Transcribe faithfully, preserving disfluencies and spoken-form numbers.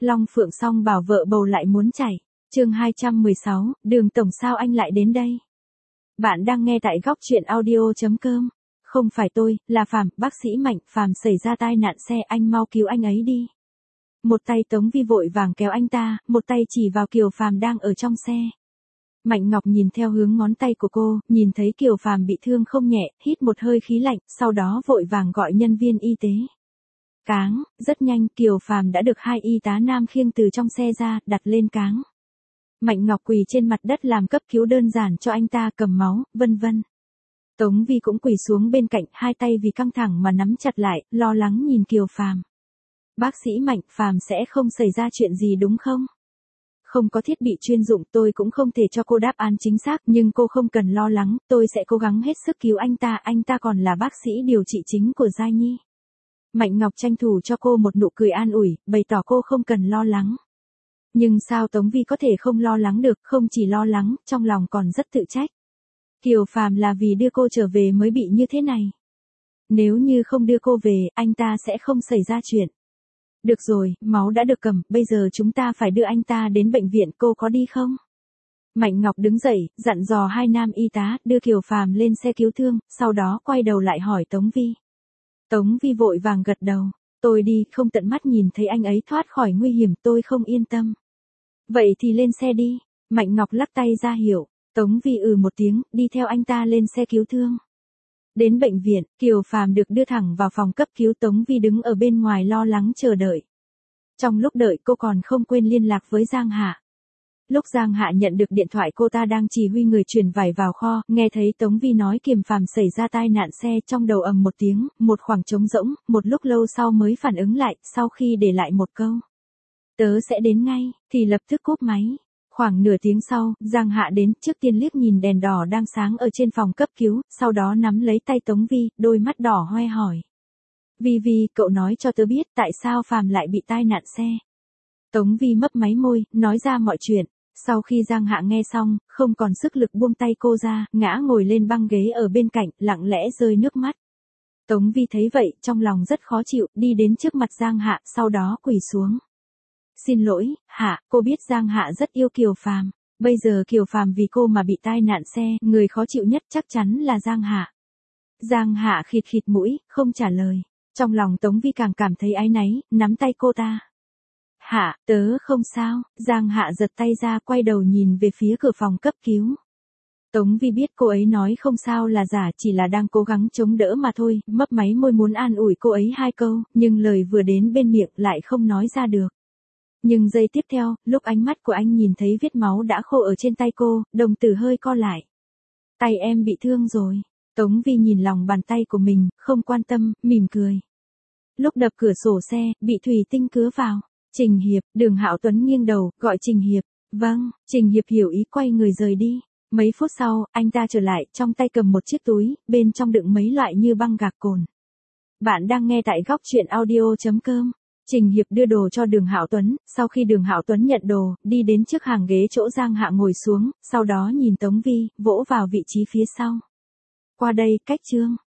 Long Phượng Song bảo vợ bầu lại muốn chảy. Chương hai trăm mười sáu, Đường tổng sao anh lại đến đây? Bạn đang nghe tại góc truyện audio chấm com. Không phải tôi, là Phàm, bác sĩ Mạnh. Phàm xảy ra tai nạn xe, anh mau cứu anh ấy đi. Một tay Tống Vi vội vàng kéo anh ta, một tay chỉ vào Kiều Phàm đang ở trong xe. Mạnh Ngọc nhìn theo hướng ngón tay của cô, nhìn thấy Kiều Phàm bị thương không nhẹ, hít một hơi khí lạnh, sau đó vội vàng gọi nhân viên y tế. Cáng, rất nhanh Kiều Phàm đã được hai y tá nam khiêng từ trong xe ra, đặt lên cáng. Mạnh Ngọc quỳ trên mặt đất làm cấp cứu đơn giản cho anh ta, cầm máu, vân vân. Tống Vi cũng quỳ xuống bên cạnh, hai tay vì căng thẳng mà nắm chặt lại, lo lắng nhìn Kiều Phàm. Bác sĩ Mạnh, Phàm sẽ không xảy ra chuyện gì đúng không? Không có thiết bị chuyên dụng, tôi cũng không thể cho cô đáp án chính xác, nhưng cô không cần lo lắng, tôi sẽ cố gắng hết sức cứu anh ta, anh ta còn là bác sĩ điều trị chính của Giai Nhi. Mạnh Ngọc tranh thủ cho cô một nụ cười an ủi, bày tỏ cô không cần lo lắng. Nhưng sao Tống Vi có thể không lo lắng được, không chỉ lo lắng, trong lòng còn rất tự trách. Kiều Phàm là vì đưa cô trở về mới bị như thế này. Nếu như không đưa cô về, anh ta sẽ không xảy ra chuyện. Được rồi, máu đã được cầm, bây giờ chúng ta phải đưa anh ta đến bệnh viện, cô có đi không? Mạnh Ngọc đứng dậy, dặn dò hai nam y tá, đưa Kiều Phàm lên xe cứu thương, sau đó quay đầu lại hỏi Tống Vi. Tống Vi vội vàng gật đầu, tôi đi, không tận mắt nhìn thấy anh ấy thoát khỏi nguy hiểm, tôi không yên tâm. Vậy thì lên xe đi, Mạnh Ngọc lắc tay ra hiệu, Tống Vi ừ một tiếng, đi theo anh ta lên xe cứu thương. Đến bệnh viện, Kiều Phàm được đưa thẳng vào phòng cấp cứu, Tống Vi đứng ở bên ngoài lo lắng chờ đợi. Trong lúc đợi cô còn không quên liên lạc với Giang Hạ. Lúc Giang Hạ nhận được điện thoại, cô ta đang chỉ huy người chuyển vải vào kho, nghe thấy Tống Vi nói Kiều Phàm xảy ra tai nạn xe, trong đầu ầm một tiếng, một khoảng trống rỗng, một lúc lâu sau mới phản ứng lại, sau khi để lại một câu. Tớ sẽ đến ngay, thì lập tức cúp máy. Khoảng nửa tiếng sau, Giang Hạ đến, trước tiên liếc nhìn đèn đỏ đang sáng ở trên phòng cấp cứu, sau đó nắm lấy tay Tống Vi, đôi mắt đỏ hoe hỏi. Vi Vi, cậu nói cho tớ biết tại sao Phàm lại bị tai nạn xe. Tống Vi mấp máy môi, nói ra mọi chuyện. Sau khi Giang Hạ nghe xong, không còn sức lực buông tay cô ra, ngã ngồi lên băng ghế ở bên cạnh, lặng lẽ rơi nước mắt. Tống Vi thấy vậy, trong lòng rất khó chịu, đi đến trước mặt Giang Hạ, sau đó quỳ xuống. Xin lỗi, Hạ, cô biết Giang Hạ rất yêu Kiều Phàm. Bây giờ Kiều Phàm vì cô mà bị tai nạn xe, người khó chịu nhất chắc chắn là Giang Hạ. Giang Hạ khịt khịt mũi, không trả lời. Trong lòng Tống Vi càng cảm thấy áy náy, nắm tay cô ta. Hạ, tớ không sao. Giang Hạ giật tay ra, quay đầu nhìn về phía cửa phòng cấp cứu. Tống Vi biết cô ấy nói không sao là giả, chỉ là đang cố gắng chống đỡ mà thôi, mấp máy môi muốn an ủi cô ấy hai câu, nhưng lời vừa đến bên miệng lại không nói ra được. Nhưng giây tiếp theo, lúc ánh mắt của anh nhìn thấy vết máu đã khô ở trên tay cô, đồng tử hơi co lại. Tay em bị thương rồi. Tống Vi nhìn lòng bàn tay của mình, không quan tâm, mỉm cười. Lúc đập cửa sổ xe, bị thủy tinh cứa vào. Trình Hiệp, Đường Hạo Tuấn nghiêng đầu, gọi Trình Hiệp. Vâng, Trình Hiệp hiểu ý, quay người rời đi. Mấy phút sau, anh ta trở lại, trong tay cầm một chiếc túi, bên trong đựng mấy loại như băng gạc cồn. Bạn đang nghe tại góc truyện audio chấm com. Trình Hiệp đưa đồ cho Đường Hạo Tuấn, sau khi Đường Hạo Tuấn nhận đồ, đi đến trước hàng ghế chỗ Giang Hạ ngồi xuống, sau đó nhìn Tống Vi, vỗ vào vị trí phía sau. Qua đây, cách Trương.